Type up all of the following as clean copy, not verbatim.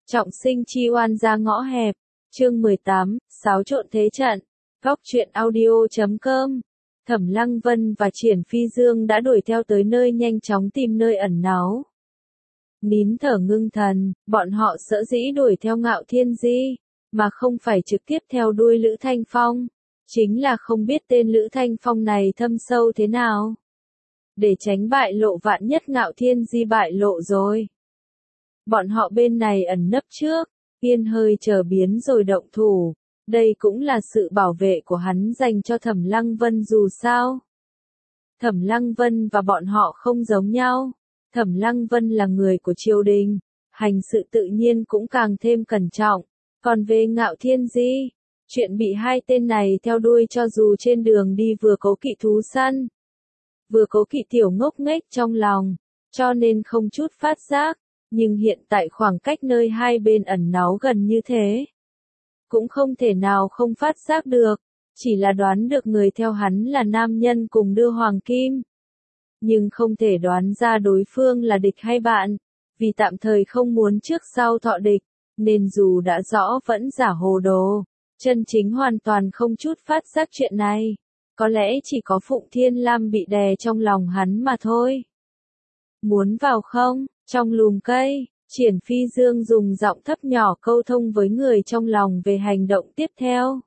Trọng sinh chi oan ra ngõ hẹp, chương 18, xáo trộn thế trận, góc truyện audio.com. Thẩm Lăng Vân và Triển Phi Dương đã đuổi theo tới nơi nhanh chóng tìm nơi ẩn náu. Nín thở ngưng thần, bọn họ sở dĩ đuổi theo Ngạo Thiên Di, mà không phải trực tiếp theo đuôi Lữ Thanh Phong, chính là không biết tên Lữ Thanh Phong này thâm sâu thế nào. Để tránh bại lộ vạn nhất Ngạo Thiên Di bại lộ rồi. Bọn họ bên này ẩn nấp trước, yên hơi chờ biến rồi động thủ. Đây cũng là sự bảo vệ của hắn dành cho Thẩm Lăng Vân dù sao. Thẩm Lăng Vân và bọn họ không giống nhau. Thẩm Lăng Vân là người của triều đình, hành sự tự nhiên cũng càng thêm cẩn trọng. Còn về Ngạo Thiên Di, chuyện bị hai tên này theo đuôi cho dù trên đường đi vừa cố kỵ thú săn, vừa cố kỵ tiểu ngốc nghếch trong lòng, cho nên không chút phát giác. Nhưng hiện tại khoảng cách nơi hai bên ẩn náu gần như thế, cũng không thể nào không phát giác được, chỉ là đoán được người theo hắn là nam nhân cùng đưa hoàng kim. Nhưng không thể đoán ra đối phương là địch hay bạn, vì tạm thời không muốn trước sau thọ địch, nên dù đã rõ vẫn giả hồ đồ, chân chính hoàn toàn không chút phát giác chuyện này. Có lẽ chỉ có Phụng Thiên Lam bị đè trong lòng hắn mà thôi. Muốn vào không? Trong lùm cây, Triển Phi Dương dùng giọng thấp nhỏ câu thông với người trong lòng về hành động tiếp theo.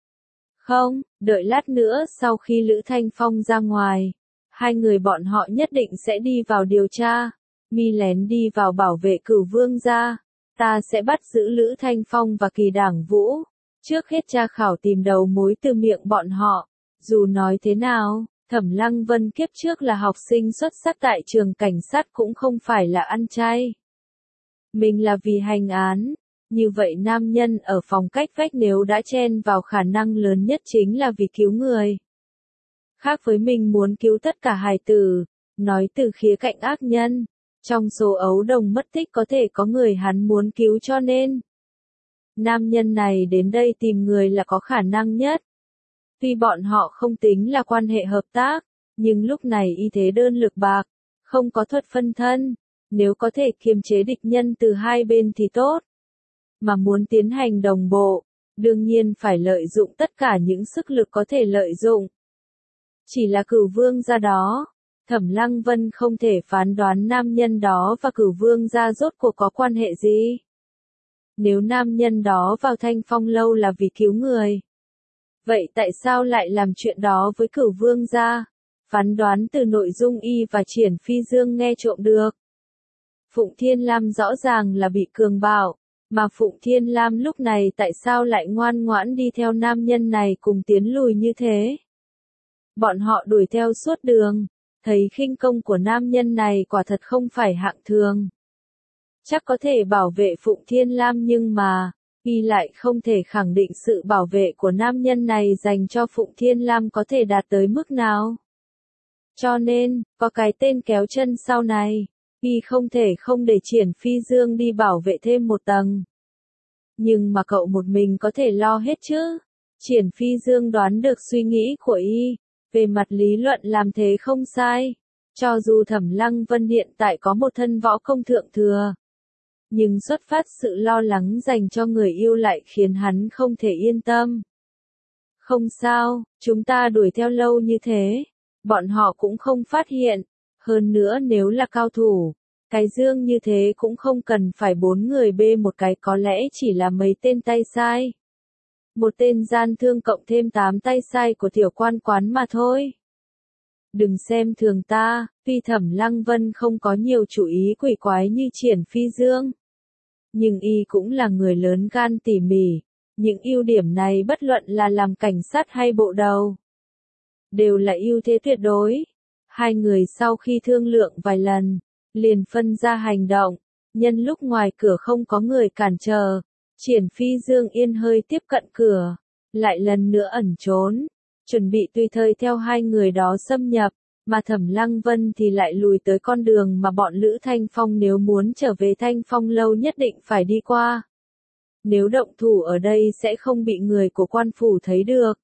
Không, đợi lát nữa sau khi Lữ Thanh Phong ra ngoài, hai người bọn họ nhất định sẽ đi vào điều tra. Mi lén đi vào bảo vệ Cửu Vương gia, ta sẽ bắt giữ Lữ Thanh Phong và Kỳ Đảng Vũ. Trước hết tra khảo tìm đầu mối từ miệng bọn họ. Dù nói thế nào, Thẩm Lăng Vân kiếp trước là học sinh xuất sắc tại trường cảnh sát cũng không phải là ăn chay. Mình là vì hành án, như vậy nam nhân ở phòng cách vách nếu đã chen vào khả năng lớn nhất chính là vì cứu người. Khác với mình muốn cứu tất cả hài tử, nói từ khía cạnh ác nhân, trong số ấu đồng mất tích có thể có người hắn muốn cứu cho nên. Nam nhân này đến đây tìm người là có khả năng nhất. Tuy bọn họ không tính là quan hệ hợp tác, nhưng lúc này y thế đơn lực bạc, không có thuật phân thân, nếu có thể kiềm chế địch nhân từ hai bên thì tốt. Mà muốn tiến hành đồng bộ, đương nhiên phải lợi dụng tất cả những sức lực có thể lợi dụng. Chỉ là Cửu Vương gia đó, Thẩm Lăng Vân không thể phán đoán nam nhân đó và Cửu Vương gia rốt cuộc có quan hệ gì. Nếu nam nhân đó vào Thanh Phong lâu là vì cứu người, vậy tại sao lại làm chuyện đó với Cửu Vương gia? Phán đoán từ nội dung y và Triển Phi Dương nghe trộm được. Phụng Thiên Lam rõ ràng là bị cường bạo, mà Phụng Thiên Lam lúc này tại sao lại ngoan ngoãn đi theo nam nhân này cùng tiến lùi như thế? Bọn họ đuổi theo suốt đường, thấy khinh công của nam nhân này quả thật không phải hạng thường. Chắc có thể bảo vệ Phụng Thiên Lam nhưng mà, y lại không thể khẳng định sự bảo vệ của nam nhân này dành cho Phụng Thiên Lam có thể đạt tới mức nào. Cho nên, có cái tên kéo chân sau này, y không thể không để Triển Phi Dương đi bảo vệ thêm một tầng. Nhưng mà cậu một mình có thể lo hết chứ? Triển Phi Dương đoán được suy nghĩ của y, về mặt lý luận làm thế không sai. Cho dù Thẩm Lăng Vân hiện tại có một thân võ công thượng thừa, nhưng xuất phát sự lo lắng dành cho người yêu lại khiến hắn không thể yên tâm. Không sao, chúng ta đuổi theo lâu như thế, bọn họ cũng không phát hiện. Hơn nữa nếu là cao thủ, cái dương như thế cũng không cần phải 4 người bê một cái, có lẽ chỉ là mấy tên tay sai. Một tên gian thương cộng thêm 8 tay sai của tiểu quan quán mà thôi. Đừng xem thường ta, tuy Thẩm Lăng Vân không có nhiều chủ ý quỷ quái như Triển Phi Dương, nhưng y cũng là người lớn gan tỉ mỉ. Những ưu điểm này bất luận là làm cảnh sát hay bộ đầu, đều là ưu thế tuyệt đối. Hai người sau khi thương lượng vài lần, liền phân ra hành động. Nhân lúc ngoài cửa không có người cản trở, Triển Phi Dương yên hơi tiếp cận cửa, lại lần nữa ẩn trốn, chuẩn bị tùy thời theo hai người đó xâm nhập, mà Thẩm Lăng Vân thì lại lùi tới con đường mà bọn Lữ Thanh Phong nếu muốn trở về Thanh Phong lâu nhất định phải đi qua. Nếu động thủ ở đây sẽ không bị người của quan phủ thấy được.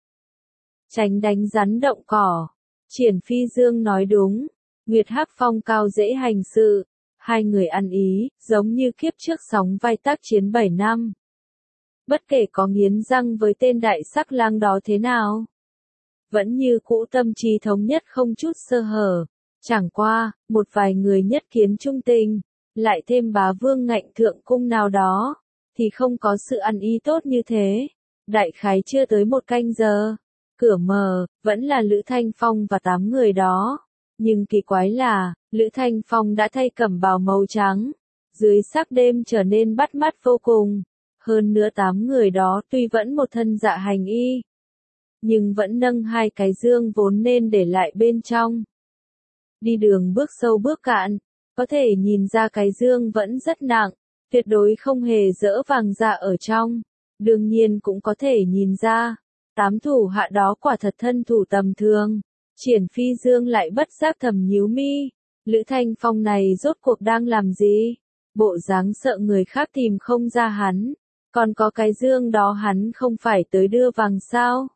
Tránh đánh rắn động cỏ. Triển Phi Dương nói đúng, Nguyệt Hắc Phong cao dễ hành sự, Hai người ăn ý, giống như kiếp trước sóng vai tác chiến 7 năm. Bất kể có nghiến răng với tên đại sắc lang đó thế nào, vẫn như cũ tâm trí thống nhất không chút sơ hở. Chẳng qua, một vài người nhất kiến trung tình, lại thêm bá vương ngạnh thượng cung nào đó, thì không có sự ăn ý tốt như thế. Đại khái chưa tới 1 canh giờ, cửa mở, vẫn là Lữ Thanh Phong và 8 người đó. Nhưng kỳ quái là, Lữ Thanh Phong đã thay cẩm bào màu trắng, dưới sắc đêm trở nên bắt mắt vô cùng. Hơn nữa 8 người đó tuy vẫn một thân dạ hành y, nhưng vẫn nâng 2 cái dương vốn nên để lại bên trong. Đi đường bước sâu bước cạn, có thể nhìn ra cái dương vẫn rất nặng, tuyệt đối không hề dỡ vàng dạ ở trong. Đương nhiên cũng có thể nhìn ra, 8 thủ hạ đó quả thật thân thủ tầm thường. Triển Phi Dương lại bất giác thầm nhíu mi, Lữ Thanh Phong này rốt cuộc đang làm gì? Bộ dáng sợ người khác tìm không ra hắn, còn có cái dương đó hắn không phải tới đưa vàng sao?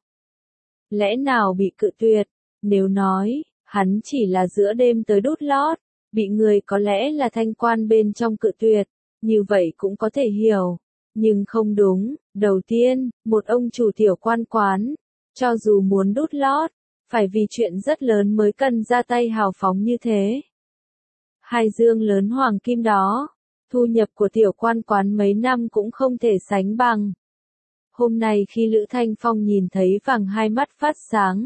Lẽ nào bị cự tuyệt? Nếu nói, hắn chỉ là giữa đêm tới đút lót, bị người có lẽ là thanh quan bên trong cự tuyệt, như vậy cũng có thể hiểu. Nhưng không đúng, đầu tiên, một ông chủ tiểu quan quán, cho dù muốn đút lót, phải vì chuyện rất lớn mới cần ra tay hào phóng như thế. 2 dương lớn hoàng kim đó, thu nhập của tiểu quan quán mấy năm cũng không thể sánh bằng. Hôm nay khi Lữ Thanh Phong nhìn thấy vàng, hai mắt phát sáng.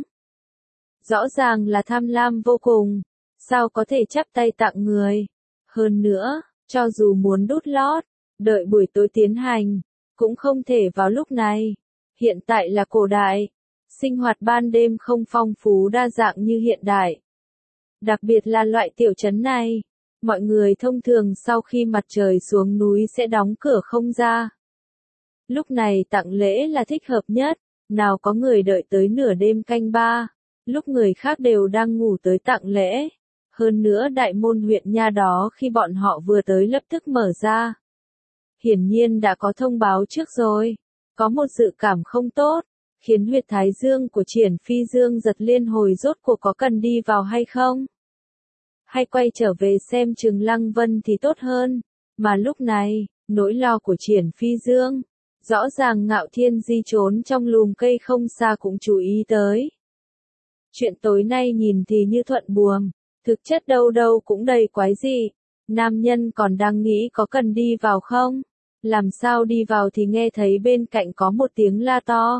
Rõ ràng là tham lam vô cùng, sao có thể chắp tay tặng người. Hơn nữa, cho dù muốn đút lót, đợi buổi tối tiến hành, cũng không thể vào lúc này. Hiện tại là cổ đại, sinh hoạt ban đêm không phong phú đa dạng như hiện đại. Đặc biệt là loại tiểu trấn này, mọi người thông thường sau khi mặt trời xuống núi sẽ đóng cửa không ra. Lúc này tặng lễ là thích hợp nhất, nào có người đợi tới nửa đêm canh 3, lúc người khác đều đang ngủ tới tặng lễ. Hơn nữa đại môn huyện nha đó khi bọn họ vừa tới lập tức mở ra. Hiển nhiên đã có thông báo trước rồi, có một dự cảm không tốt, khiến huyệt thái dương của Triển Phi Dương giật liên hồi rốt cuộc có cần đi vào hay không? Hay quay trở về xem Trường Lăng Vân thì tốt hơn, mà lúc này, nỗi lo của Triển Phi Dương, rõ ràng Ngạo Thiên Di trốn trong lùm cây không xa cũng chú ý tới. Chuyện tối nay nhìn thì như thuận buồm, thực chất đâu đâu cũng đầy quái dị. Nam nhân còn đang nghĩ có cần đi vào không? Làm sao đi vào thì nghe thấy bên cạnh có một tiếng la to.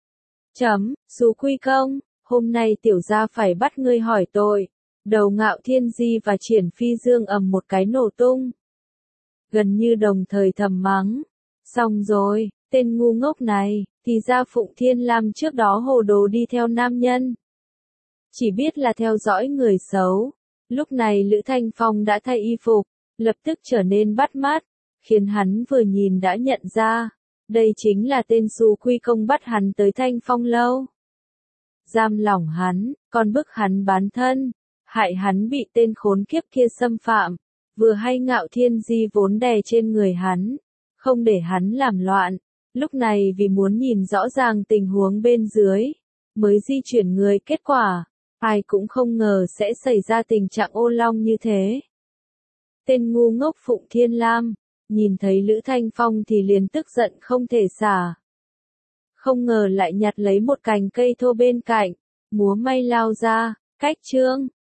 Xú Quy Công, hôm nay tiểu gia phải bắt ngươi hỏi tội. Đầu Ngạo Thiên Di và Triển Phi Dương ầm một cái nổ tung. Gần như đồng thời thầm mắng. Xong rồi, tên ngu ngốc này, thì ra Phụng Thiên Lam trước đó hồ đồ đi theo nam nhân. Chỉ biết là theo dõi người xấu. Lúc này Lữ Thanh Phong đã thay y phục, lập tức trở nên bắt mắt, khiến hắn vừa nhìn đã nhận ra. Đây chính là tên Xú Quy Công bắt hắn tới Thanh Phong lâu. Giam lỏng hắn, còn bức hắn bán thân, hại hắn bị tên khốn kiếp kia xâm phạm. Vừa hay Ngạo Thiên Di vốn đè trên người hắn, không để hắn làm loạn. Lúc này vì muốn nhìn rõ ràng tình huống bên dưới, mới di chuyển người, kết quả, ai cũng không ngờ sẽ xảy ra tình trạng ô long như thế. Tên ngu ngốc Phụng Thiên Lam, nhìn thấy Lữ Thanh Phong thì liền tức giận không thể xả. Không ngờ lại nhặt lấy một cành cây thô bên cạnh, múa may lao ra, cách chương.